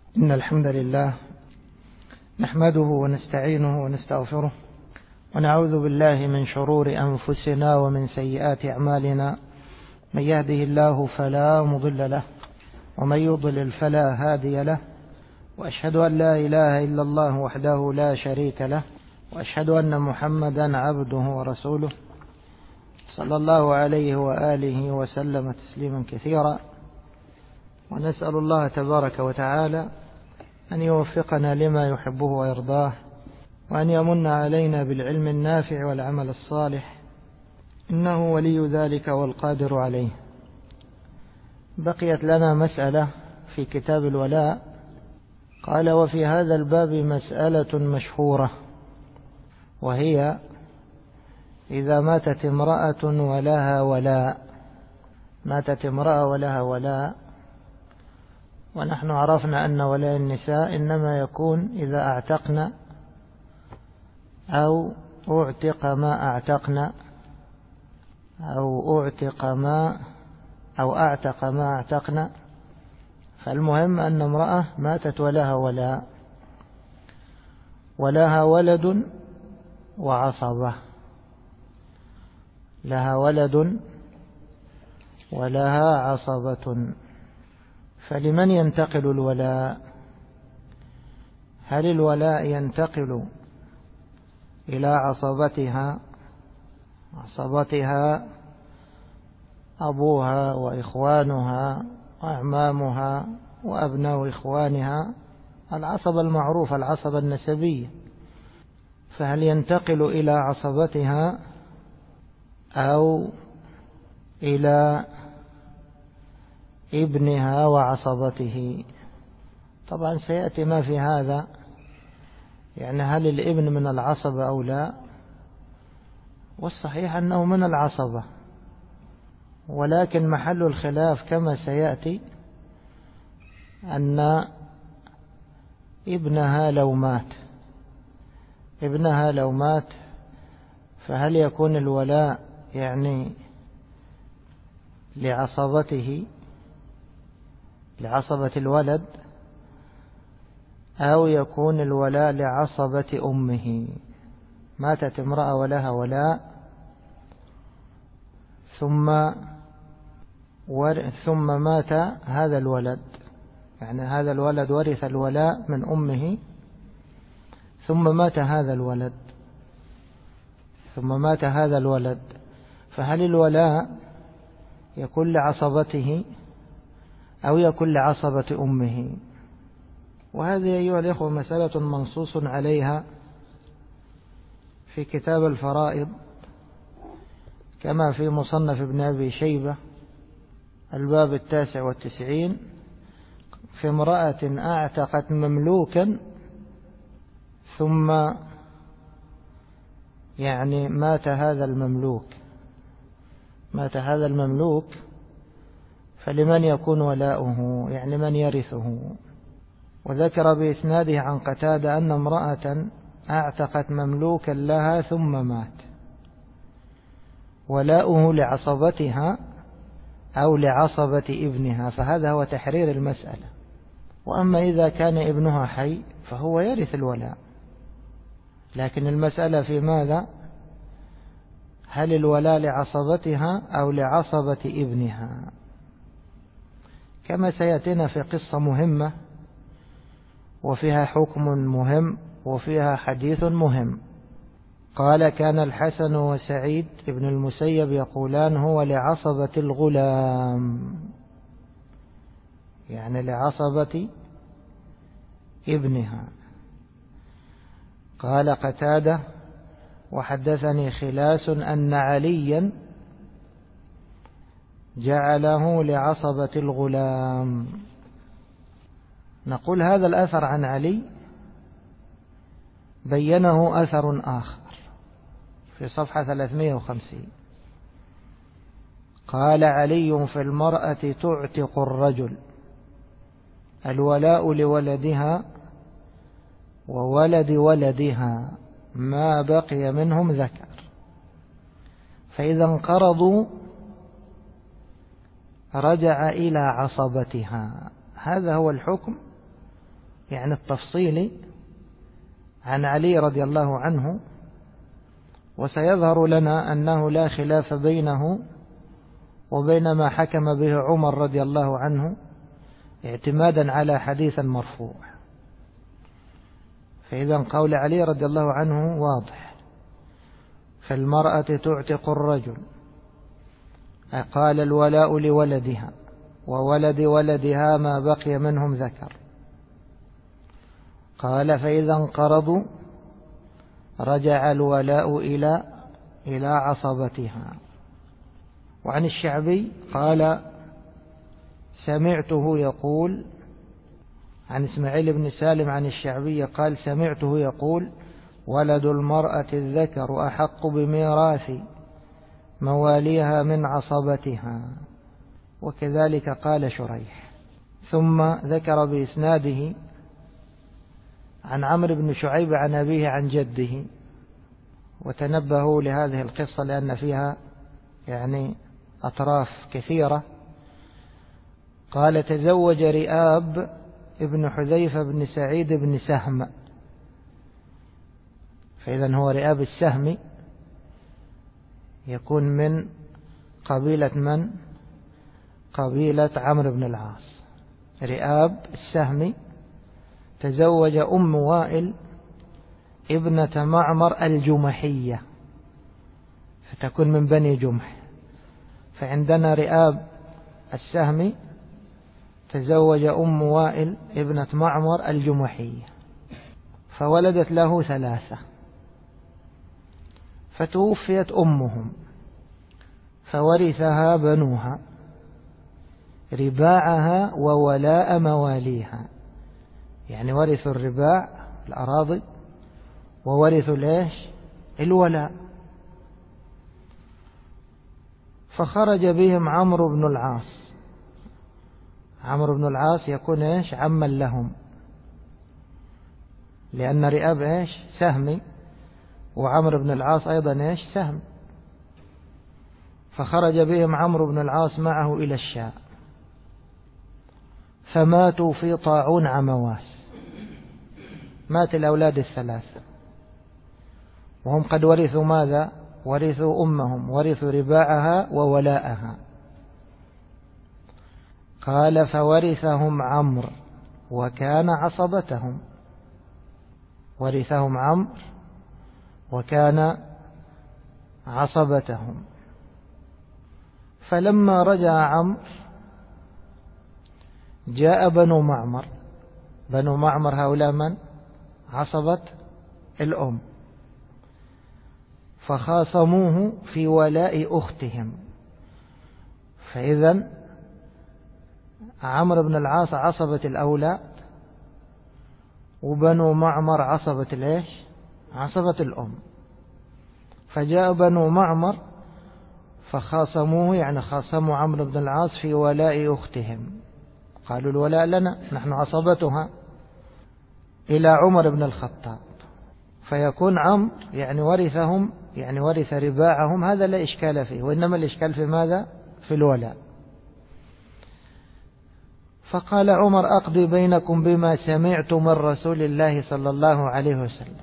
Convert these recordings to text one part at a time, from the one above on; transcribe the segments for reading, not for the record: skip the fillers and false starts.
إن الحمد لله نحمده ونستعينه ونستغفره ونعوذ بالله من شرور أنفسنا ومن سيئات أعمالنا. من يهده الله فلا مضل له ومن يضلل فلا هادي له، وأشهد أن لا إله إلا الله وحده لا شريك له، وأشهد أن محمدا عبده ورسوله صلى الله عليه وآله وسلم تسليما كثيرا. ونسأل الله تبارك وتعالى أن يوفقنا لما يحبه ويرضاه، وأن يمن علينا بالعلم النافع والعمل الصالح، إنه ولي ذلك والقادر عليه. بقيت لنا مسألة في كتاب الولاء. قال: وفي هذا الباب مسألة مشهورة، وهي إذا ماتت امرأة ولها ولاء. ماتت امرأة ولها ولاء، ونحن عرفنا أن ولاء النساء إنما يكون إذا اعتقن أو اعتق ما اعتقن أو اعتق ما اعتقن. فالمهم أن امرأة ماتت ولها ولاء، ولها ولد وعصبة، لها ولد ولها عصبة. فلمن ينتقل الولاء؟ هل الولاء ينتقل إلى عصبتها أبوها وإخوانها وأعمامها وأبناء إخوانها، العصبة المعروفة، العصبة النسبية؟ فهل ينتقل إلى عصبتها أو إلى ابنها وعصبته؟ طبعا سيأتي ما في هذا، يعني هل الابن من العصبة أو لا؟ والصحيح أنه من العصبة، ولكن محل الخلاف كما سيأتي أن ابنها لو مات فهل يكون الولاء يعني لعصبته، لعصبة الولد، أو يكون الولاء لعصبة أمه؟ ماتت امرأة ولها ولاء، ثم مات هذا الولد، يعني هذا الولد ورث الولاء من أمه، ثم مات هذا الولد، فهل الولاء يكون لعصبته أو يكون لعصبة أمه؟ وهذه أيها الإخوة مسألة منصوص عليها في كتاب الفرائض، كما في مصنف ابن أبي شيبة الباب 99، في امرأة اعتقت مملوكا ثم يعني مات هذا المملوك، فلمن يكون ولاؤه، يعني من يرثه؟ وذكر بإسناده عن قتادة أن امرأة اعتقت مملوكا لها ثم مات، ولاؤه لعصبتها أو لعصبة ابنها، فهذا هو تحرير المسألة. وأما إذا كان ابنها حي فهو يرث الولاء، لكن المسألة في ماذا؟ هل الولاء لعصبتها أو لعصبة ابنها؟ كما سيأتينا في قصة مهمة وفيها حكم مهم وفيها حديث مهم. قال: كان الحسن وسعيد بن المسيب يقولان: هو لعصبة الغلام، يعني لعصبة ابنها. قال قتادة: وحدثني خلاس أن عليا جعله لعصبة الغلام. نقول هذا الأثر عن علي بينه أثر آخر في صفحة 350. قال علي: في المرأة تعتق الرجل الولاء لولدها وولد ولدها ما بقي منهم ذكر، فإذا انقرضوا رجع إلى عصبتها. هذا هو الحكم يعني التفصيلي عن علي رضي الله عنه، وسيظهر لنا أنه لا خلاف بينه وبين ما حكم به عمر رضي الله عنه اعتمادا على حديث مرفوع. فإذا قول علي رضي الله عنه واضح: فالمرأة تعتق الرجل، قال الولاء لولدها وولد ولدها ما بقي منهم ذكر. قال فإذا انقرضوا رجع الولاء إلى عصبتها. وعن الشعبي قال سمعته يقول، عن إسماعيل بن سالم عن الشعبي قال سمعته يقول: ولد المرأة الذكر أحق بميراث مواليها من عصبتها. وكذلك قال شريح. ثم ذكر بإسناده عن عمرو بن شعيب عن أبيه عن جده. وتنبهوا لهذه القصة لأن فيها يعني أطراف كثيرة. قال تزوج رئاب ابن حذيفة بن سعيد بن سهم، فإذا هو رئاب السهمي، يكون من قبيلة من؟ قبيلة عمرو بن العاص. رئاب السهمي تزوج أم وائل ابنة معمر الجمحية، فتكون من بني جمح. فعندنا رئاب السهمي تزوج أم وائل ابنة معمر الجمحية، فولدت له 3، فتوفيت أمهم فورثها بنوها رباعها وولاء مواليها، يعني ورثوا الرباع الأراضي وورثوا ليش الولاء. فخرج بهم عمرو بن العاص. عمرو بن العاص يكون ايش؟ عما لهم، لأن رئاب ايش؟ سهمي، وعمرو بن العاص أيضا ايش؟ سهم. فخرج بهم عمرو بن العاص معه إلى الشام، فماتوا في طاعون عمواس. مات الأولاد 3 وهم قد ورثوا ماذا؟ ورثوا أمهم، ورثوا رباعها وولاءها. قال فورثهم عمرو وكان عصبتهم. ورثهم عمرو وكان عصبتهم. فلما رجع عمرو جاء بنو معمر. بنو معمر هؤلاء من؟ عصبة الأم. فخاصموه في ولاء أختهم. فإذا عمرو بن العاص عصبة الأولاد، وبنو معمر عصبة الإيش؟ عصبة الأم. فجاء بنو معمر فخاصموه، يعني خاصموا عمرو بن العاص في ولاء أختهم. قالوا الولاء لنا نحن عصبتها، إلى عمر بن الخطاب. فيكون عمرو يعني ورثهم، يعني ورث رباعهم، هذا لا إشكال فيه، وإنما الإشكال في ماذا؟ في الولاء. فقال عمر أقضي بينكم بما سمعت من رسول الله صلى الله عليه وسلم.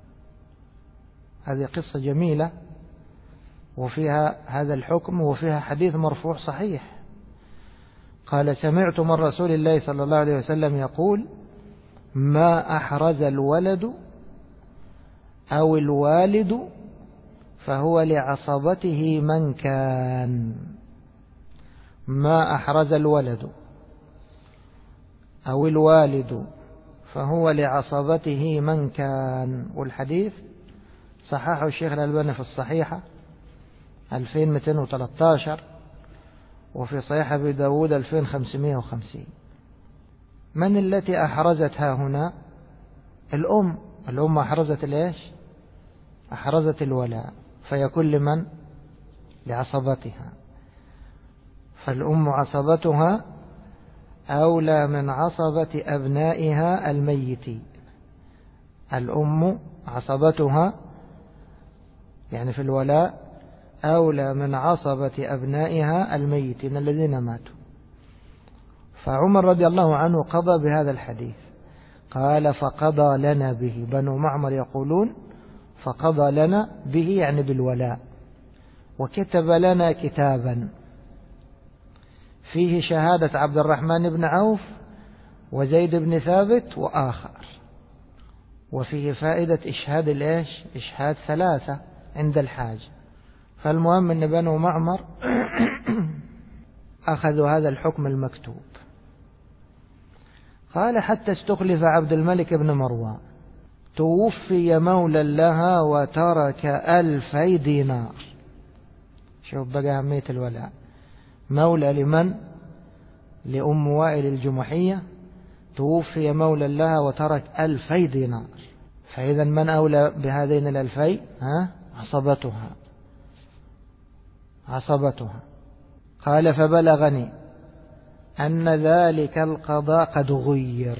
هذه قصة جميلة وفيها هذا الحكم وفيها حديث مرفوع صحيح. قال سمعت من رسول الله صلى الله عليه وسلم يقول: ما أحرز الولد أو الوالد فهو لعصبته من كان. ما أحرز الولد أو الوالد فهو لعصبته من كان. والحديث صححه الشيخ الألباني في الصحيحة 2213، وفي صحيح أبي داود 2550. من التي أحرزتها هنا؟ الأم. الأم أحرزت الإيش؟ أحرزت الولاء، فيكون لمن؟ لعصبتها. فالأم عصبتها أولى من عصبة أبنائها الميتين. الأم عصبتها يعني في الولاء أولى من عصبة أبنائها الميتين الذين ماتوا. فعمر رضي الله عنه قضى بهذا الحديث. قال فقضى لنا به. بنو معمر يقولون فقضى لنا به يعني بالولاء، وكتب لنا كتابا فيه شهادة عبد الرحمن بن عوف وزيد بن ثابت وآخر، وفيه فائدة إشهاد إشهاد 3 عند الحاجة. فالمهم أن بنو معمر أخذوا هذا الحكم المكتوب. قال حتى استخلف عبد الملك بن مروان، توفي مولى لها وترك 2000 دينار. شوف بقى أهمية الولاء. مولى لمن؟ لأم وائل الجمحية، توفي مولى لها وترك 2000 دينار. فإذا من أولى بهذين 2000؟ عصبتها. قال فبلغني أن ذلك القضاء قد غير.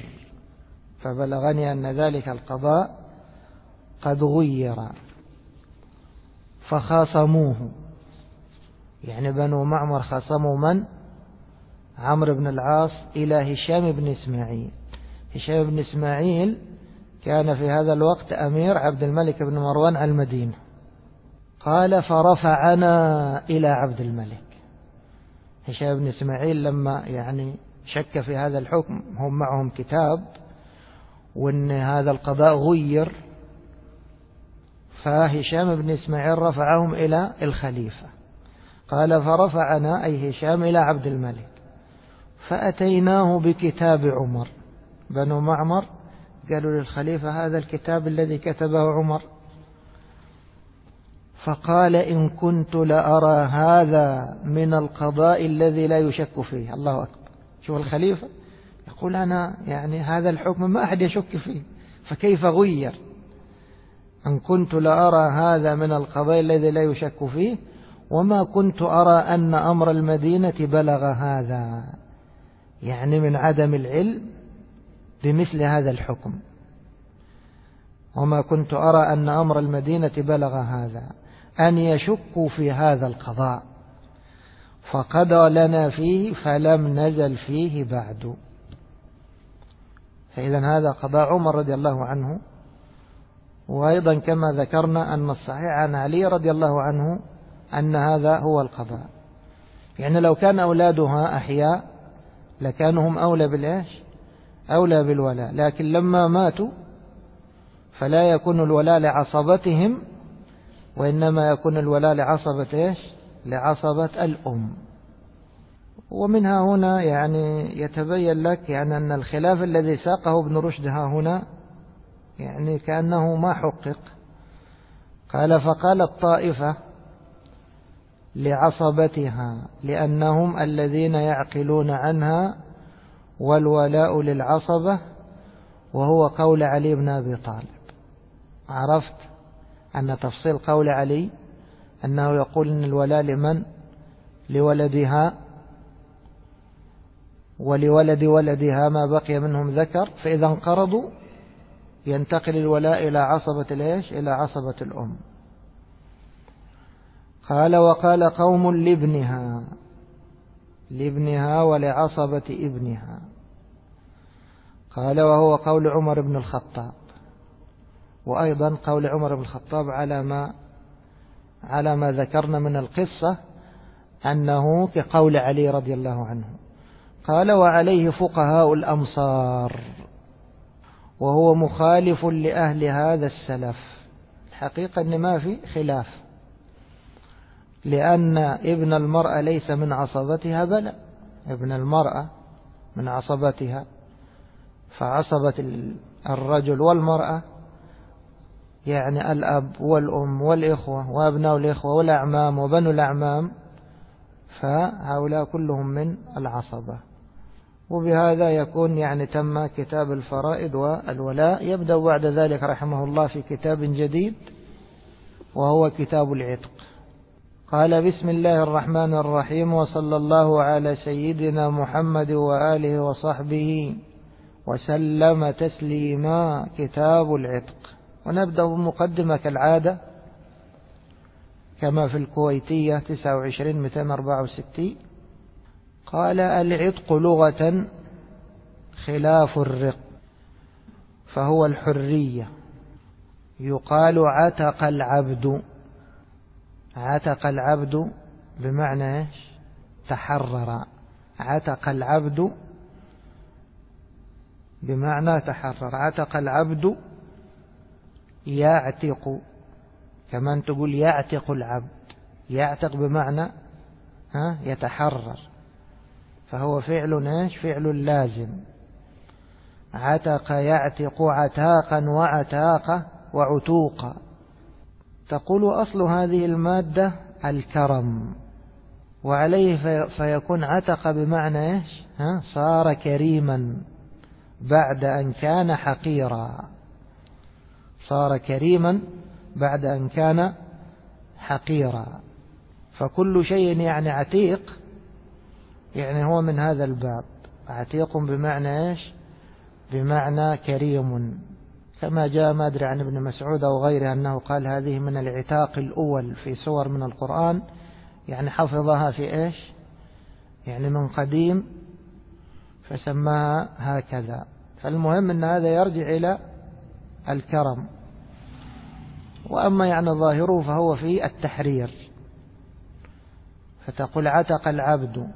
فخاصموه، يعني بنو معمر خاصموا من؟ عمرو بن العاص إلى هشام بن إسماعيل. هشام بن إسماعيل كان في هذا الوقت أمير عبد الملك بن مروان على المدينة. قال فرفعنا إلى عبد الملك. هشام بن إسماعيل لما يعني شك في هذا الحكم، هم معهم كتاب وأن هذا القضاء غير، فهشام بن إسماعيل رفعهم إلى الخليفة. قال فرفعنا أي هشام إلى عبد الملك، فأتيناه بكتاب عمر. بنو معمر قالوا للخليفة هذا الكتاب الذي كتبه عمر. فقال إن كنت لأرى هذا من القضاء الذي لا يشك فيه. الله أكبر. شوف الخليفة يقول أنا يعني هذا الحكم ما أحد يشك فيه، فكيف غير؟ إن كنت لأرى هذا من القضاء الذي لا يشك فيه، وما كنت أرى أن أمر المدينة بلغ هذا، يعني من عدم العلم بمثل هذا الحكم. وما كنت أرى أن أمر المدينة بلغ هذا أن يشكوا في هذا القضاء، فقضى لنا فيه فلم نزل فيه بعد. فإذا هذا قضاء عمر رضي الله عنه. وأيضا كما ذكرنا أن الصحيح عن علي رضي الله عنه أن هذا هو القضاء. يعني لو كان أولادها أحياء لكانوا هم أولى بالولاء، لكن لما ماتوا فلا يكون الولاء لعصبتهم، وإنما يكون الولاء لعصبة الأم. ومنها هنا يعني يتبين لك يعني أن الخلاف الذي ساقه ابن رشد هنا يعني كأنه ما حقق. قال فقال الطائفة لعصبتها لأنهم الذين يعقلون عنها والولاء للعصبة، وهو قول علي بن أبي طالب. عرفت أن تفصيل قول علي أنه يقول أن الولاء لمن؟ لولدها، ولولد ولدها ما بقي منهم ذكر، فإذا انقرضوا ينتقل الولاء إلى عصبة الأم. قال وقال قوم لابنها ولعصبة ابنها. قال وهو قول عمر بن الخطاب، وأيضا قول عمر بن الخطاب على ما ذكرنا من القصة أنه كقول علي رضي الله عنه. قال وعليه فقهاء الأمصار، وهو مخالف لأهل هذا السلف. الحقيقة أن ما في خلاف، لأن ابن المرأة ليس من عصبتها، بل ابن المرأة من عصبتها. فعصبة الرجل والمرأة يعني الأب والأم والإخوة وأبناء الإخوة والأعمام وبنو الأعمام، فهؤلاء كلهم من العصبة. وبهذا يكون يعني تم كتاب الفرائض والولاء. يبدأ بعد ذلك رحمه الله في كتاب جديد وهو كتاب العتق. قال بسم الله الرحمن الرحيم، وصلى الله على سيدنا محمد وآله وصحبه وسلم تسليما. كتاب العتق. ونبدأ بمقدمة كالعادة كما في الكويتية 29-264. قال العتق لغة خلاف الرق، فهو الحرية. يقال عتق العبد. عتق العبد بمعنى إيش؟ تحرر. عتق العبد بمعنى تحرر. عتق العبد يعتق، كمان تقول يعتق العبد. يعتق بمعنى يتحرر، فهو فعل إيش؟ فعل لازم. عتق يعتق عتاقا وعتاقة وعتوقا. تقول أصل هذه المادة الكرم، وعليه فيكون عتق بمعنى إيش؟ صار كريما بعد أن كان حقيرا. صار كريما بعد أن كان حقيرا. فكل شيء يعني عتيق يعني هو من هذا الباب. عتيق بمعنى إيش؟ بمعنى كريم، كما جاء ما أدري عن ابن مسعود أو غيره أنه قال هذه من العتاق الأول في سور من القرآن، يعني حفظها في إيش؟ يعني من قديم فسماها هكذا. فالمهم أن هذا يرجع إلى الكرم. وأما يعني ظاهره فهو في التحرير. فتقول عتق العبد،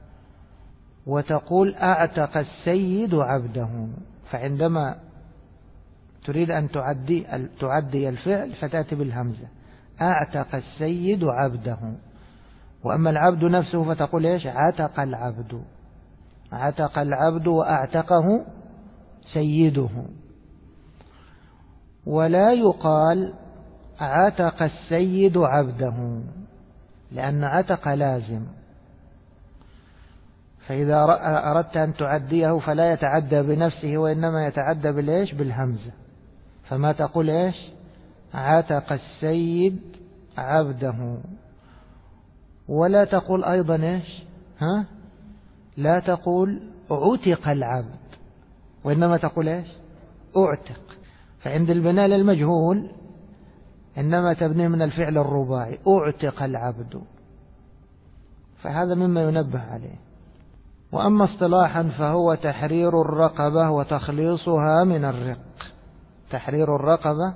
وتقول أعتق السيد عبده. فعندما تريد أن تعدي الفعل فتأتي بالهمزة. أعتق السيد عبده. وأما العبد نفسه فتقول إيش؟ عتق العبد. عتق العبد وأعتقه سيده. ولا يقال عتق السيد عبده، لأن عتق لازم. فإذا أردت أن تعديه فلا يتعدى بنفسه، وإنما يتعدى بالإيش؟ بالهمزة. فما تقول إيش؟ عتق السيد عبده. ولا تقول أيضا إيش؟ لا تقول عتق العبد، وإنما تقول إيش؟ أعتق. فعند البناء للمجهول إنما تبنيه من الفعل الرباعي. أعتق العبد. فهذا مما ينبه عليه. وأما اصطلاحا فهو تحرير الرقبة وتخليصها من الرق. تحرير الرقبة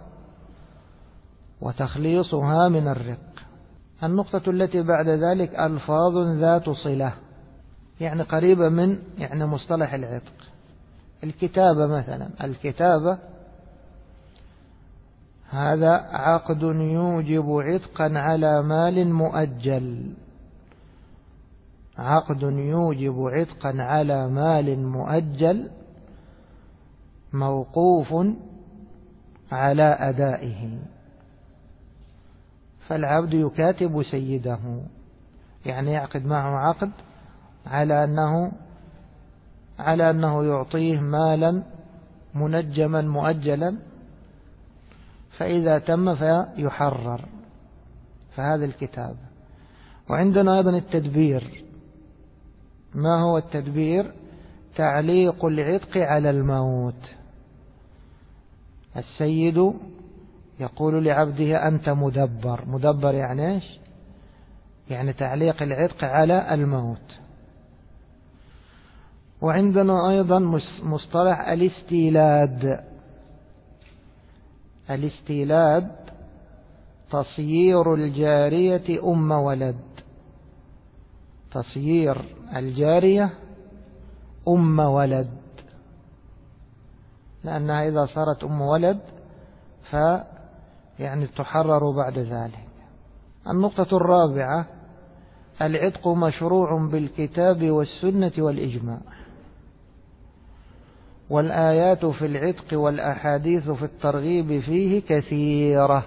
وتخليصها من الرق. النقطة التي بعد ذلك ألفاظ ذات صلة، يعني قريبة من يعني مصطلح العتق. الكتابة مثلا. الكتابة هذا عقد يوجب عتقا على مال مؤجل. عقد يوجب عتقا على مال مؤجل موقوف على أدائه. فالعبد يكاتب سيده، يعني يعقد معه عقد على أنه يعطيه مالا منجما مؤجلا، فإذا تم فيحرر. فهذا الكتاب. وعندنا أيضا التدبير. ما هو التدبير؟ تعليق العتق على الموت. السيد يقول لعبده أنت مدبر. مدبر يعني إيش؟ يعني تعليق العتق على الموت. وعندنا أيضا مصطلح الاستيلاد. الاستيلاد تصيير الجارية أم ولد. تصيير الجارية أم ولد، لأنها إذا صارت أم ولد يعني تحرر بعد ذلك. النقطة الرابعة العتق مشروع بالكتاب والسنة والإجماع. والآيات في العتق والأحاديث في الترغيب فيه كثيرة.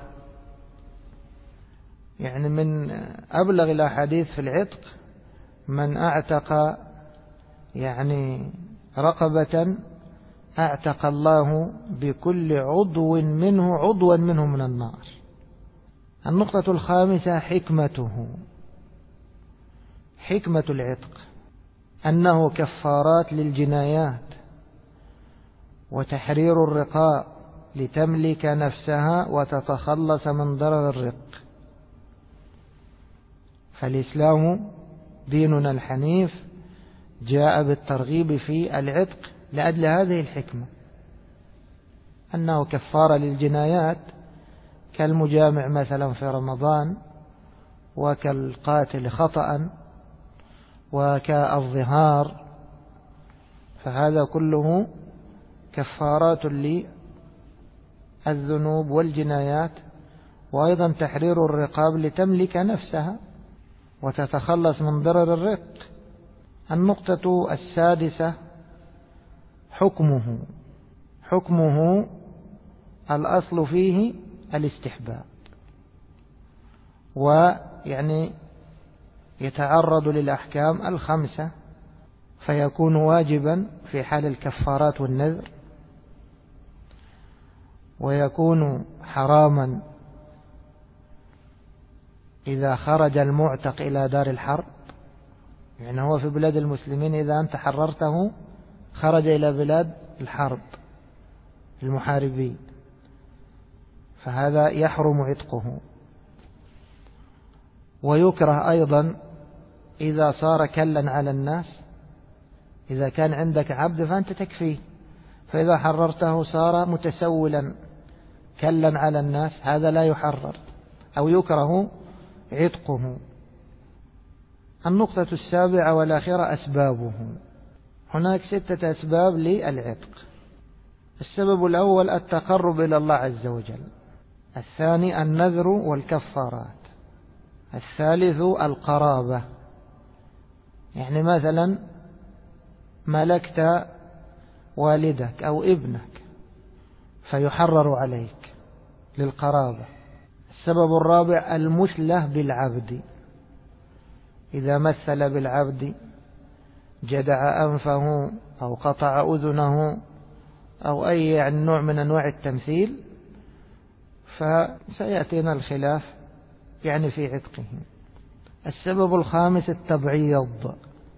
يعني من أبلغ الأحاديث في العتق من أعتق يعني رقبة أعتق الله بكل عضو منه من النار. النقطة الخامسة حكمته. حكمة العتق أنه كفارات للجنايات وتحرير الرقاب لتملك نفسها وتتخلص من ضرر الرق. فالإسلام ديننا الحنيف جاء بالترغيب في العتق لأجل هذه الحكمة. أنه كفارة للجنايات كالمجامع مثلا في رمضان، وكالقاتل خطأ، وكالظهار، فهذا كله كفارات للذنوب والجنايات. وأيضا تحرير الرقاب لتملك نفسها وتتخلص من ضرر الرق. النقطة السادسة حكمه الأصل فيه الاستحباب، ويعني يتعرض للأحكام الخمسة، فيكون واجبا في حال الكفارات والنذر، ويكون حراما إذا خرج المعتق إلى دار الحرب. يعني هو في بلاد المسلمين، إذا أنت حررته خرج إلى بلاد الحرب المحاربين، فهذا يحرم عتقه. ويكره أيضا إذا صار كلا على الناس. إذا كان عندك عبد فأنت تكفيه، فإذا حررته صار متسولا كلا على الناس، هذا لا يحرر أو يكره عتقه. النقطة السابعة والأخيرة أسبابه. هناك 6 أسباب للعتق. السبب الأول التقرب إلى الله عز وجل، الثاني النذر والكفارات، الثالث القرابة، يعني مثلا ملكت والدك أو ابنك فيحرر عليك للقرابة. السبب الرابع المثلة بالعبد، إذا مثل بالعبد جدع أنفه أو قطع أذنه أو أي يعني نوع من أنواع التمثيل، فسيأتينا الخلاف يعني في عتقه. السبب الخامس التبعيض،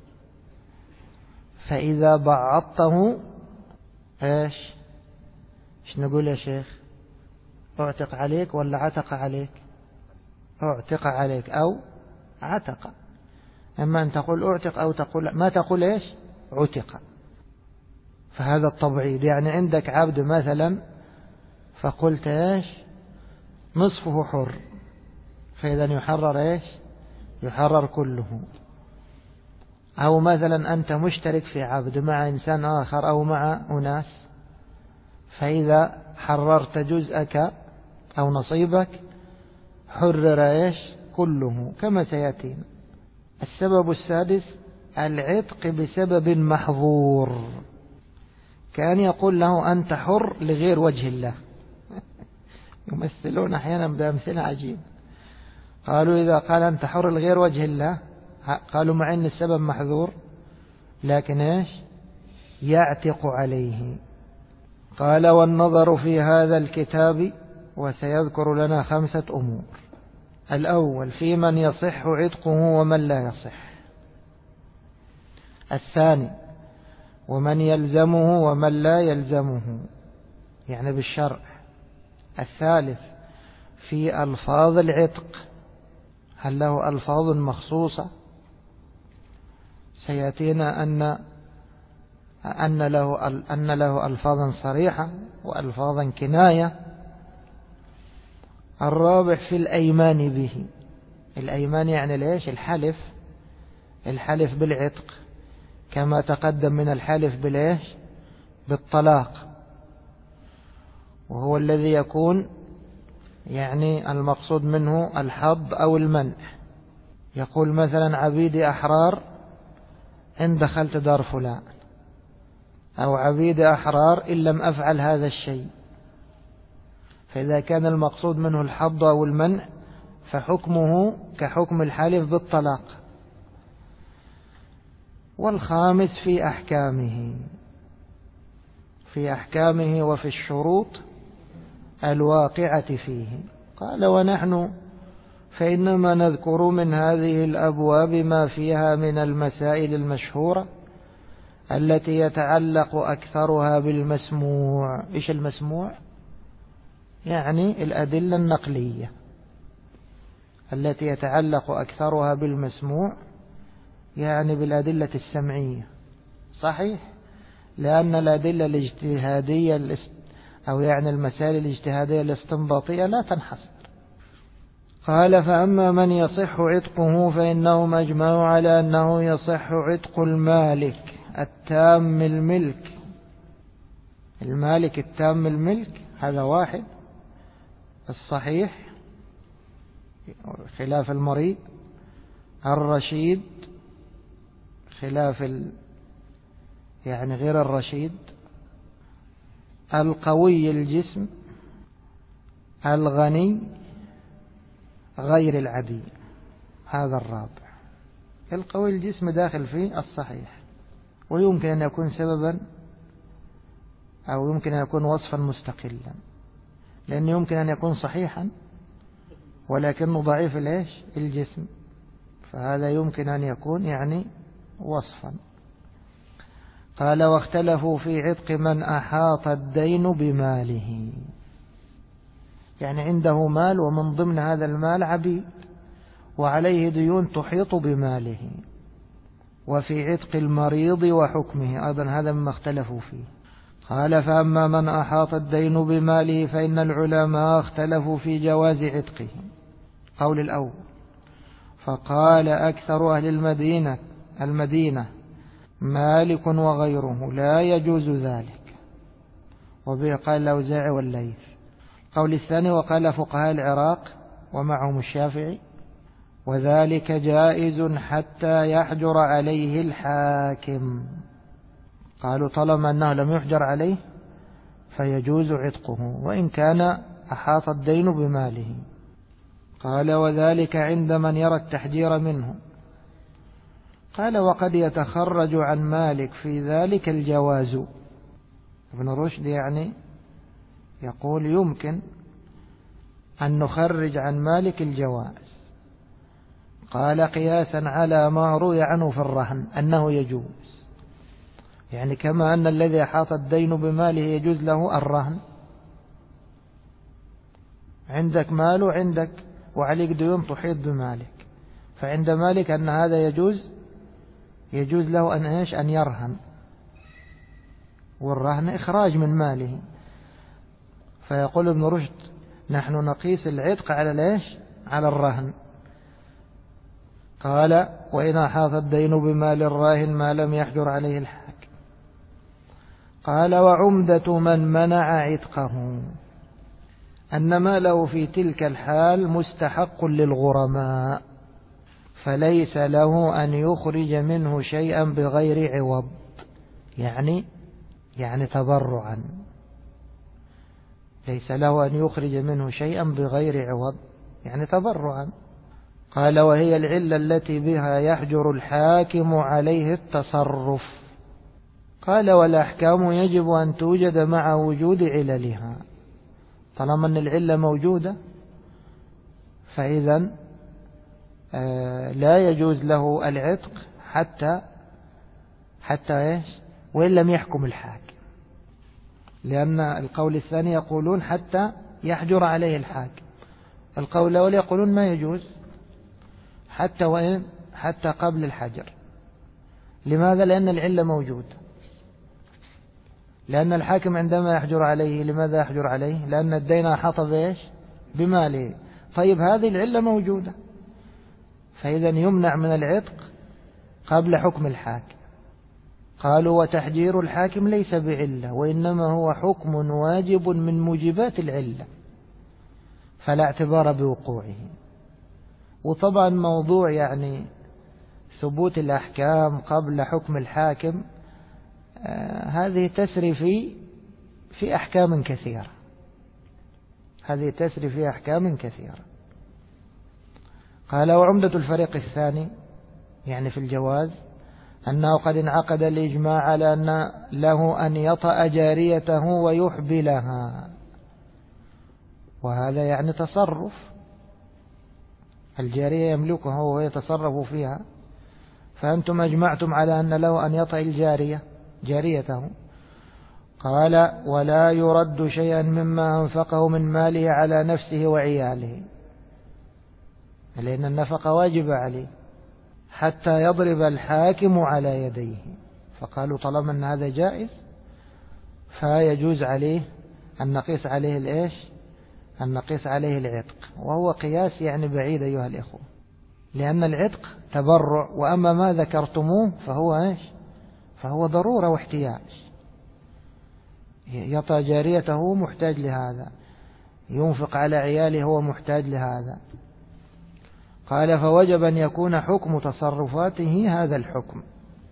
فإذا بعضته إيش نقول يا شيخ؟ اعتق عليك ولا عتق عليك؟ اعتق عليك أو عتق. أما أن تقول اعتق أو تقول ما تقول إيش؟ عتق. فهذا التبعيض، يعني عندك عبد مثلا فقلت إيش؟ نصفه حر، فإذا يحرر إيش؟ يحرر كله. أو مثلا أنت مشترك في عبد مع إنسان آخر أو مع أناس، فإذا حررت جزءك أو نصيبك حرر إيش؟ كله، كما سيأتينا. السبب السادس العتق بسبب محظور، كان يقول له أنت حر لغير وجه الله. يمثلون أحيانا بأمثلة عجيب. قالوا إذا قال أنت حر لغير وجه الله، قالوا مع أن السبب محظور، لكن إيش؟ يعتق عليه. قال والنظر في هذا الكتاب وسيذكر لنا 5 أمور. الأول في من يصح عتقه ومن لا يصح. الثاني ومن يلزمه ومن لا يلزمه، يعني بالشرع. الثالث في ألفاظ العتق، هل له ألفاظ مخصوصة؟ سيأتينا أن له ألفاظا صريحة وألفاظا كناية. الرابع في الأيمان به. الأيمان يعني ليش؟ الحلف بالعتق، كما تقدم من الحلف بالإيش؟ بالطلاق، وهو الذي يكون يعني المقصود منه الحظ أو المنع. يقول مثلا عبيدي أحرار إن دخلت دار فلان، أو عبيدي أحرار إن لم أفعل هذا الشيء. فإذا كان المقصود منه الحظ أو المنع فحكمه كحكم الحلف بالطلاق. والخامس في أحكامه وفي الشروط الواقعة فيه. قال ونحن فإنما نذكر من هذه الأبواب ما فيها من المسائل المشهورة التي يتعلق أكثرها بالمسموع. إيش المسموع؟ يعني الأدلة النقلية التي يتعلق أكثرها بالمسموع، يعني بالأدلة السمعية. صحيح، لأن الأدلة الاجتهادية أو يعني المسائل الاجتهادية الاستنباطية لا تنحصر. قال فأما من يصح عتقه فإنهم أجمعوا على أنه يصح عتق المالك التام الملك. المالك التام الملك هذا واحد الصحيح خلاف المريض، الرشيد خلاف يعني غير الرشيد، القوي الجسم، الغني غير العدي. هذا الرابع. القوي الجسم داخل فيه الصحيح، ويمكن أن يكون سببا أو يمكن أن يكون وصفا مستقلا، لأنه يمكن أن يكون صحيحا ولكنه ضعيف الجسم، فهذا يمكن أن يكون يعني وصفا. قال واختلفوا في عتق من أحاط الدين بماله، يعني عنده مال ومن ضمن هذا المال عبيد وعليه ديون تحيط بماله، وفي عتق المريض وحكمه أيضا هذا مما اختلفوا فيه. قال فأما من أحاط الدين بماله فإن العلماء اختلفوا في جواز عتقه. قول الأول فقال أكثر أهل المدينة مالك وغيره لا يجوز ذلك، وبه قال الأوزاعي والليث. قول الثاني وقال فقهاء العراق ومعهم الشافعي وذلك جائز حتى يحجر عليه الحاكم. قالوا طالما أنه لم يحجر عليه فيجوز عتقه وإن كان أحاط الدين بماله. قال وذلك عند من يرى التحجير منه. قال وقد يتخرج عن مالك في ذلك الجواز. ابن رشد يعني يقول يمكن أن نخرج عن مالك الجواز. قال قياسا على ما روي عنه في الرهن أنه يجوز، يعني كما أن الذي أحاط الدين بماله يجوز له الرهن. عندك مال وعندك وعليك ديون تحيط بمالك، فعند مالك أن هذا يجوز له أن يرهن، والرهن إخراج من ماله. فيقول ابن رشد نحن نقيس العتق على الرهن. قال وإن أحاط الدين بمال الراهن ما لم يحجر عليه الحاكم. قال وعمدة من منع عتقه أن ماله في تلك الحال مستحق للغرماء، فليس له أن يخرج منه شيئا بغير عوض، يعني تبرعا، ليس له أن يخرج منه شيئا بغير عوض يعني تبرعا. قال وهي العلة التي بها يحجر الحاكم عليه التصرف. قال والأحكام يجب أن توجد مع وجود عللها، طالما أن العلة موجودة فإذا لا يجوز له العتق حتى وإن لم يحكم الحاكم، لأن القول الثاني يقولون حتى يحجر عليه الحاكم، القول الأول يقولون ما يجوز حتى قبل الحجر. لماذا؟ لأن العلة موجودة، لأن الحاكم عندما يحجر عليه لماذا يحجر عليه؟ لأن الدين أحاط بماله. طيب هذه العلة موجودة، فإذا يمنع من العتق قبل حكم الحاكم. قالوا وتحجير الحاكم ليس بعلة، وإنما هو حكم واجب من موجبات العلة فلا اعتبار بوقوعه. وطبعا موضوع يعني ثبوت الأحكام قبل حكم الحاكم هذه تسري في أحكام كثيرة، هذه تسري في أحكام كثيرة. قال وعمدة الفريق الثاني يعني في الجواز أنه قد انعقد الإجماع على أن له أن يطأ جاريته ويحبلها، وهذا يعني تصرف، الجارية يملكها وهو يتصرف فيها، فأنتم أجمعتم على أن له أن يطأ جاريته. قال ولا يرد شيئا مما أنفقه من ماله على نفسه وعياله، لأن النفقة واجبة عليه حتى يضرب الحاكم على يديه. فقالوا طالما أن هذا جائز فيجوز عليه أن نقيس عليه الإيش؟ أن نقيس عليه العتق، وهو قياس يعني بعيد أيها الإخوة، لأن العتق تبرع، وأما ما ذكرتموه فهو إيش؟ فهو ضرورة واحتياج. يطأ جاريته محتاج لهذا، ينفق على عياله هو محتاج لهذا. قال فوجب أن يكون حكم تصرفاته هذا الحكم،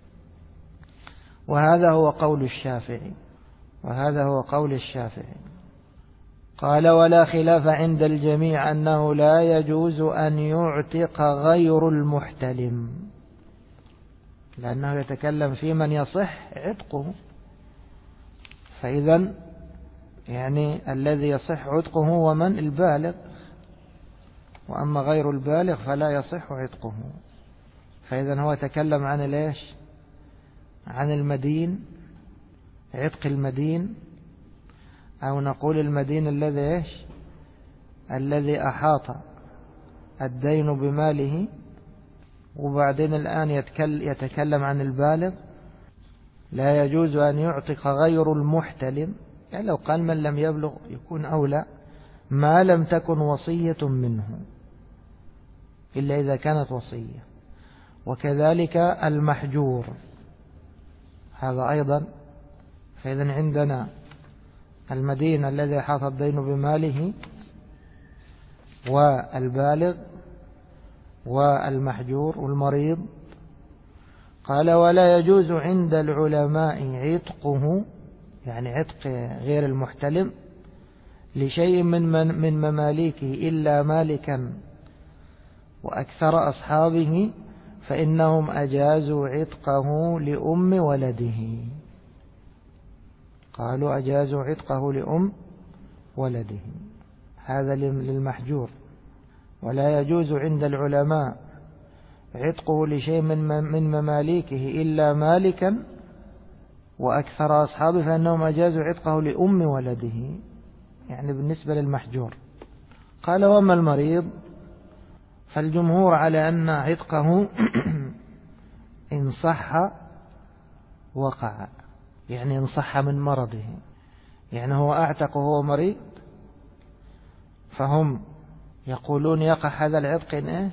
وهذا هو قول الشافعي، وهذا هو قول الشافعي. قال ولا خلاف عند الجميع أنه لا يجوز أن يعتق غير المحتلم، لأنه يتكلم في من يصح عتقه، فإذا يعني الذي يصح عتقه هو من؟ البالغ، وأما غير البالغ فلا يصح عتقه. فإذا هو يتكلم عن الإيش؟ عن المدين، عتق المدين، أو نقول المدين الذي إيش؟ الذي أحاط الدين بماله. وبعدين الآن يتكلم عن البالغ. لا يجوز أن يعتق غير المحتلم، يعني لو قال من لم يبلغ يكون أولى، ما لم تكن وصية منه، إلا إذا كانت وصية. وكذلك المحجور هذا أيضا. فإذا عندنا المدين الذي حاط الدين بماله، والبالغ، والمحجور، والمريض. قال ولا يجوز عند العلماء عتقه، يعني عتق غير المحتلم، لشيء من مماليكه إلا مالكا وأكثر أصحابه، فإنهم أجازوا عتقه لأم ولده. قالوا أجازوا عتقه لأم ولده، هذا للمحجور. ولا يجوز عند العلماء عتقه لشيء من مماليكه إلا مالكا وأكثر أصحابه، فإنهم أجازوا عتقه لأم ولده، يعني بالنسبة للمحجور. قال وأما المريض فالجمهور على أن عتقه إن صح وقع، يعني إن صح من مرضه، يعني هو أعتق وهو مريض، فهم يقولون يقع هذا العتق إن إيش؟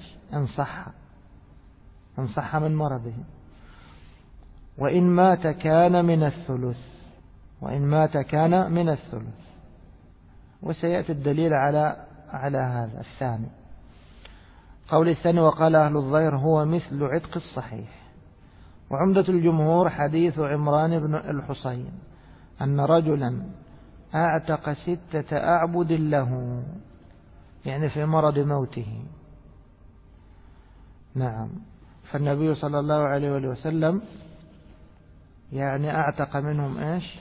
إن صح من مرضه. وإن مات كان من الثلث، وإن مات كان من الثلث. وسيأتي الدليل على هذا الثاني. قول الثاني وقال أهل الظاهر هو مثل عتق الصحيح. وعمدة الجمهور حديث عمران بن الحصين أن رجلا أعتق 6 أعبد له، يعني في مرض موته. نعم. فالنبي صلى الله عليه وسلم يعني أعتق منهم إيش؟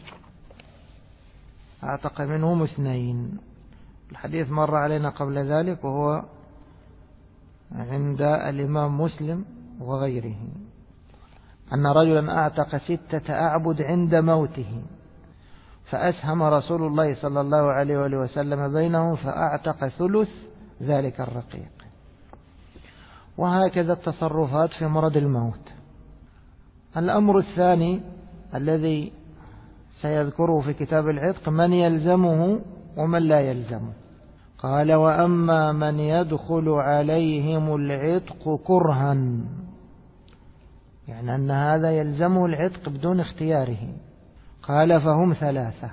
أعتق منهم 2. الحديث مر علينا قبل ذلك، وهو عند الإمام مسلم وغيره، أن رجلا أعتق 6 أعبد عند موته، فأسهم رسول الله صلى الله عليه وسلم بينهم فأعتق ثلث ذلك الرقيق. وهكذا التصرفات في مرض الموت. الأمر الثاني الذي سيذكره في كتاب العتق من يلزمه ومن لا يلزمه. قال وأما من يدخل عليهم العتق كرها، يعني أن هذا يلزمه العتق بدون اختياره. قال فهم 3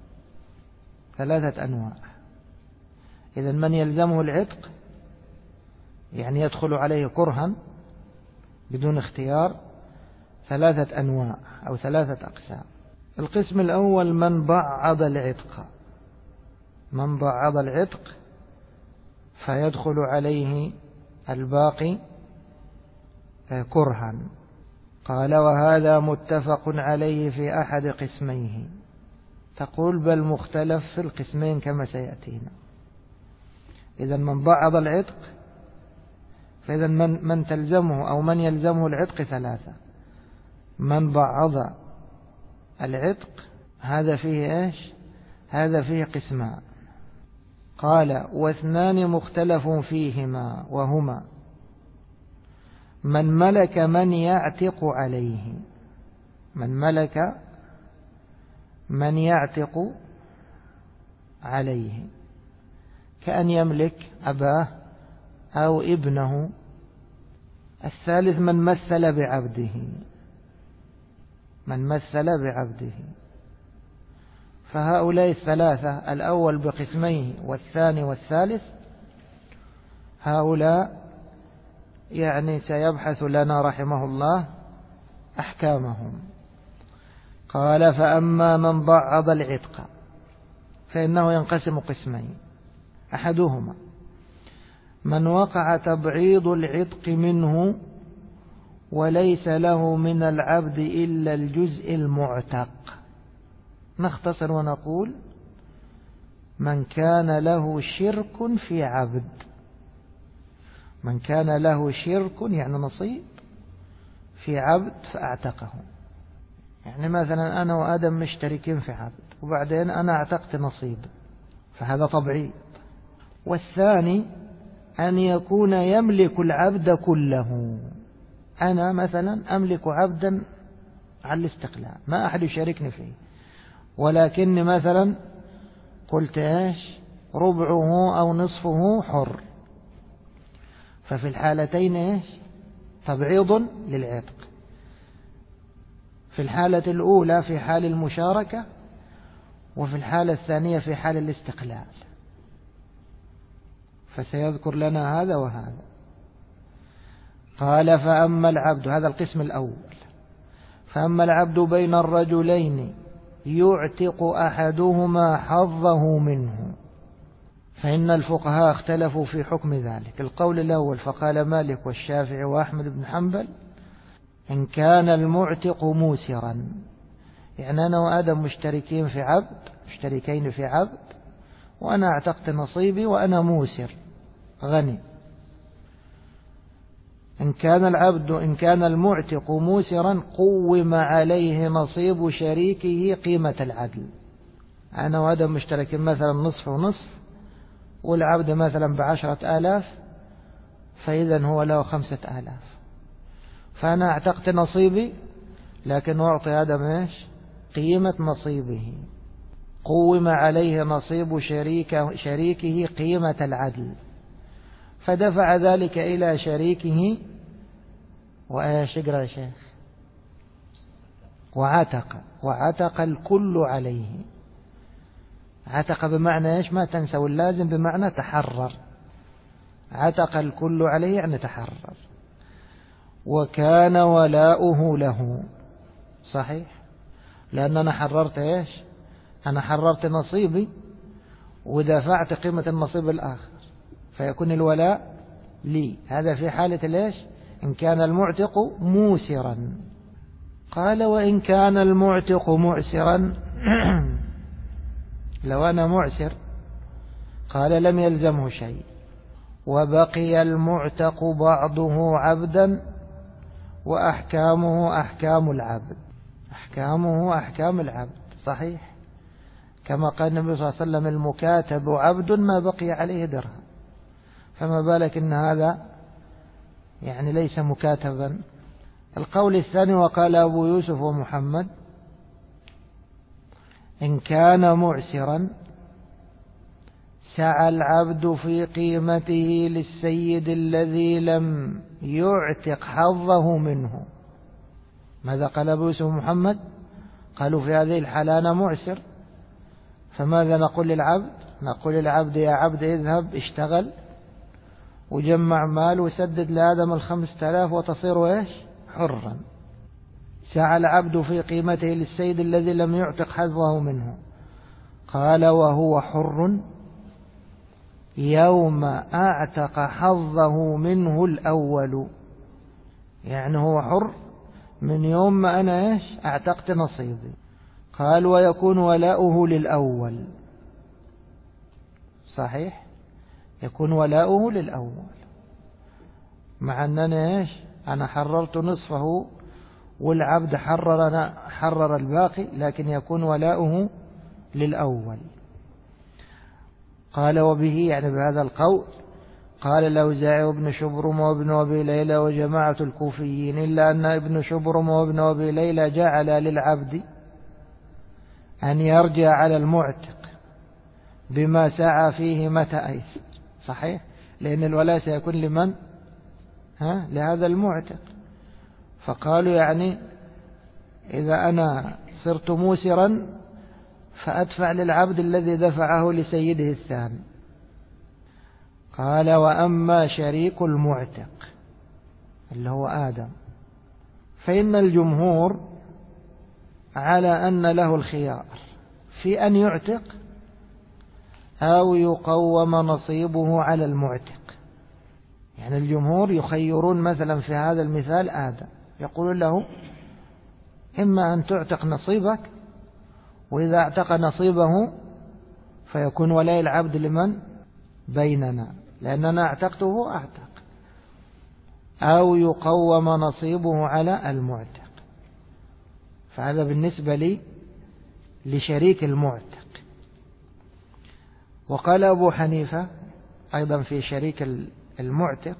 أنواع. إذن من يلزمه العتق يعني يدخل عليه كرها بدون اختيار 3 أنواع أو 3 أقسام. القسم الأول من بعض العتق، من بعض العتق فيدخل عليه الباقي كرها. قال وهذا متفق عليه في أحد قسميه. تقول بل مختلف في القسمين كما سيأتينا. إذا من بعض العتق، فإذا من تلزمه أو من يلزمه العتق 3. من بعض العتق هذا فيه إيش؟ هذا فيه قسمان. قال و2 مختلف فيهما، وهما من ملك من يعتق عليه، من ملك من يعتق عليه، كأن يملك أباه أو ابنه. الثالث من مثل بعبده، من مثل بعبده. فهؤلاء الثلاثة، الأول بقسميه والثاني والثالث، هؤلاء يعني سيبحث لنا رحمه الله أحكامهم. قال: فأما من بعض العتق فإنه ينقسم قسمين: أحدهما من وقع تبعيض العتق منه وليس له من العبد إلا الجزء المعتق. نختصر ونقول: من كان له شرك في عبد، من كان له شرك يعني نصيب في عبد فأعتقه. يعني مثلا أنا وآدم مشتركين في عبد، وبعدين أنا اعتقت نصيب، فهذا تبعيض. والثاني أن يكون يملك العبد كله. أنا مثلا أملك عبدا على الاستقلال، ما أحد يشاركني فيه، ولكني مثلا قلت ربعه أو نصفه حر، ففي الحالتين تبعيض للعتق. في الحالة الأولى في حال المشاركة، وفي الحالة الثانية في حال الاستقلال. فسيذكر لنا هذا وهذا. قال: فأما العبد، هذا القسم الأول، فأما العبد بين الرجلين يعتق أحدهما حظه منه، فإن الفقهاء اختلفوا في حكم ذلك. القول الأول فقال مالك والشافعي وأحمد بن حنبل: إن كان المعتق موسرا، يعني أنا وآدم مشتركين في عبد، مشتركين في عبد، وأنا اعتقت نصيبي وأنا موسر غني. إن كان المعتق موسرا قوم عليه نصيب شريكه قيمة العدل. أنا وآدم مشتركين مثلا نصف ونصف، والعبد مثلا ب10,000، فإذا هو له 5,000، فأنا اعتقت نصيبي، لكن أعطي آدم قيمة نصيبه. قوم عليه نصيب شريكه قيمة العدل، فدفع ذلك إلى شريكه وأشقر شيخ وعتق الكل عليه. عتق بمعنى ما تنسوا اللازم، بمعنى تحرر. عتق الكل عليه يعني تحرر. وكان ولاؤه له، صحيح، لأن أنا حررت أنا حررت نصيبي ودفعت قيمة النصيب الآخر، فيكون الولاء لي. هذا في حالة إن كان المعتق موسرا. قال: وإن كان المعتق معسرا لو أنا معسر، قال: لم يلزمه شيء، وبقي المعتق بعضه عبدا وأحكامه أحكام العبد. أحكامه أحكام العبد، صحيح، كما قال النبي صلى الله عليه وسلم: المكاتب عبد ما بقي عليه درهم. فما بالك إن هذا يعني ليس مكاتبا. القول الثاني وقال أبو يوسف ومحمد: إن كان معسرا سعى العبد في قيمته للسيد الذي لم يعتق حظه منه. ماذا قال أبو يوسف ومحمد؟ قالوا: في هذه الحالة أنا معسر، فماذا نقول للعبد؟ نقول للعبد: يا عبد اذهب اشتغل وجمع مال وسدد لآدم 5,000 وتصير حرا. سعى العبد في قيمته للسيد الذي لم يعتق حظه منه. قال: وهو حر يوم أعتق حظه منه الأول. يعني هو حر من يوم ما أنا أعتقت نصيبي. قال: ويكون ولاؤه للأول، صحيح، يكون ولاؤه للأول، مع أننا أنا حررت نصفه والعبد حرر الباقي، لكن يكون ولاؤه للأول. قال: وبه يعني بهذا القول قال الأوزاعي وابن شبرم وابن أبي ليلى وجماعة الكوفيين، إلا أن ابن شبرم وابن أبي ليلى جعل للعبد أن يرجع على المعتق بما سعى فيه متى أيسر. صحيح، لأن الولاء سيكون لمن؟ لهذا المعتق. فقالوا يعني إذا أنا صرت موسرا فأدفع للعبد الذي دفعه لسيده الثاني. قال وأما شريك المعتق اللي هو آدم فإن الجمهور على أن له الخيار في أن يعتق أو يقوم نصيبه على المعتق. يعني الجمهور يخيرون مثلا في هذا المثال آدم، يقول له إما أن تعتق نصيبك، وإذا اعتق نصيبه فيكون ولاء العبد لمن؟ بيننا، لأننا اعتقته أعتق، أو يقوم نصيبه على المعتق. فهذا بالنسبة لي لشريك المعتق. وقال أبو حنيفة أيضا في شريك المعتق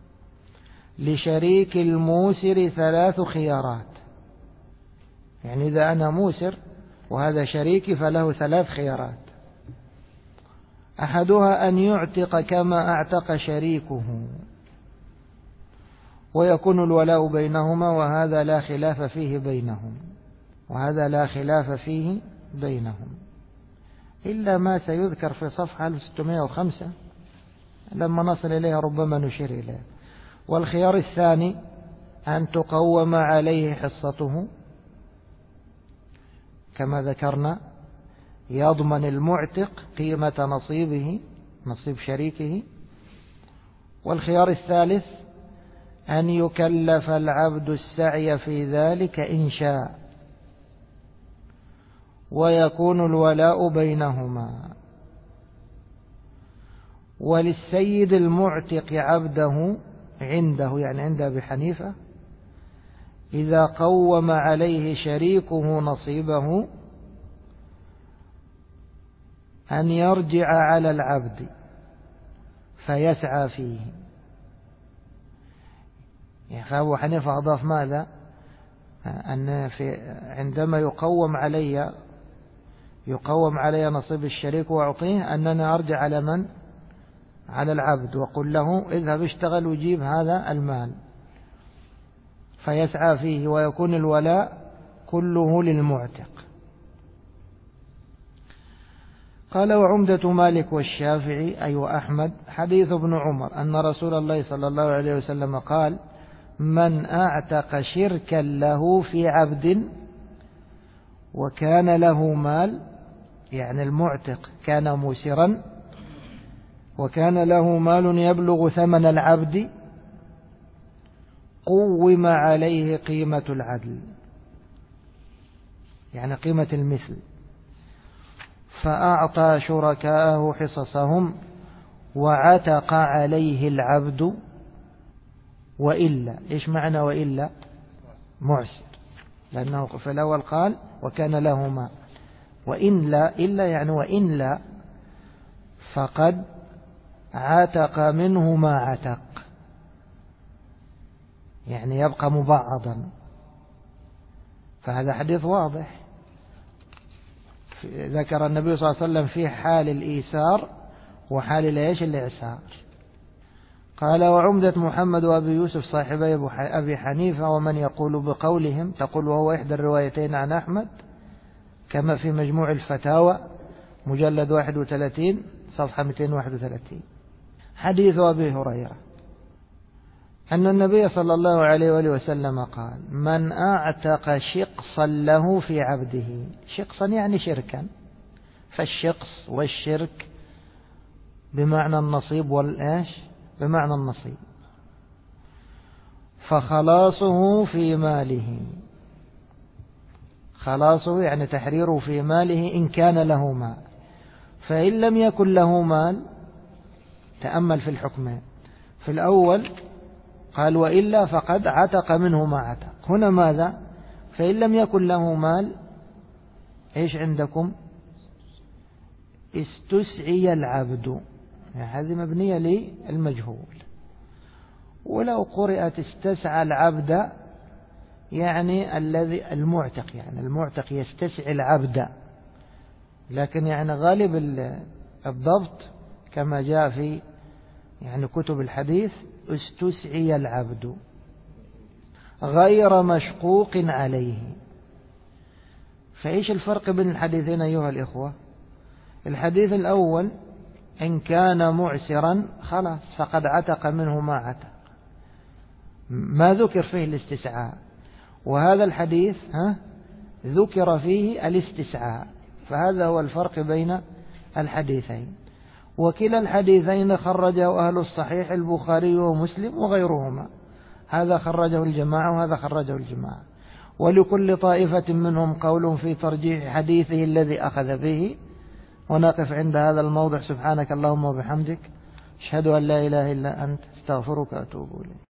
لشريك الموسر 3 خيارات. يعني إذا أنا موسر وهذا شريكي فله 3 خيارات. أحدها أن يعتق كما اعتق شريكه ويكون الولاء بينهما، وهذا لا خلاف فيه بينهم، إلا ما سيذكر في صفحة 1605 لما نصل إليها ربما نشير إليه. والخيار الثاني أن تقوم عليه حصته كما ذكرنا، يضمن المعتق قيمة نصيبه، نصيب شريكه. والخيار الثالث أن يكلف العبد السعي في ذلك إن شاء، ويكون الولاء بينهما. وللسيد المعتق عبده عنده، يعني عند أبي حنيفة، إذا قوم عليه شريكه نصيبه أن يرجع على العبد فيسعى فيه. يعني أبو حنيفة أضاف ماذا؟ أن عندما يقوم علي نصيب الشريك وأعطيه أننا أرجع على من؟ على العبد، وقل له اذهب اشتغل وجيب هذا المال، فيسعى فيه ويكون الولاء كله للمعتق. قال وعمدة مالك والشافعي أي وأحمد حديث ابن عمر أن رسول الله صلى الله عليه وسلم قال من أعتق شركا له في عبد وكان له مال، يعني المعتق كان موسرا وكان له مال يبلغ ثمن العبد، قوم عليه قيمة العدل، يعني قيمة المثل، فأعطى شركاءه حصصهم وعتق عليه العبد. وإلا، إيش معنى وإلا؟ معسر، لأنه في الأول قال وكان له مال، وإن لا، إلا يعني وإن لا فقد عتق منه ما عتق، يعني يبقى مبعضا. فهذا حديث واضح ذكر النبي صلى الله عليه وسلم في حال الإيسار وحال ليش الإعسار. قال وعمدة محمد وأبي يوسف صاحبي أبي حنيفة ومن يقول بقولهم، تقول وهو إحدى الروايتين عن أحمد كما في مجموع الفتاوى مجلد 31 صفحة 231. حديث أبي هريرة أن النبي صلى الله عليه وآله وسلم قال من أعتق شقصا له في عبده، شقصا يعني شركا، فالشقص والشرك بمعنى النصيب والآش بمعنى النصيب، فخلاصه في ماله، خلاصه يعني تحريره في ماله إن كان له مال، فإن لم يكن له مال، تأمل في الحكمين، في الأول قال وإلا فقد عتق منه ما عتق، هنا ماذا؟ فإن لم يكن له مال إيش عندكم؟ استسعي العبد، يعني هذه مبنية للمجهول، ولو قرأت استسعى العبد يعني الذي المعتق، يعني المعتق يستسعي العبد، لكن يعني غالب الضبط كما جاء في كتب الحديث: استسعي العبد غير مشقوق عليه. فإيش الفرق بين الحديثين أيها الإخوة؟ الحديث الأول إن كان معسرا خلاص فقد عتق منه ما عتق، ما ذكر فيه الاستسعاء. وهذا الحديث ذكر فيه الاستسعاء، فهذا هو الفرق بين الحديثين. وكلا الحديثين خرجه أهل الصحيح البخاري ومسلم وغيرهما، هذا خرجه الجماعة وهذا خرجه الجماعة، ولكل طائفة منهم قول في ترجيح حديثه الذي أخذ به. ونقف عند هذا الموضع. سبحانك اللهم وبحمدك، أشهد أن لا إله إلا أنت، استغفرك وأتوب إليك.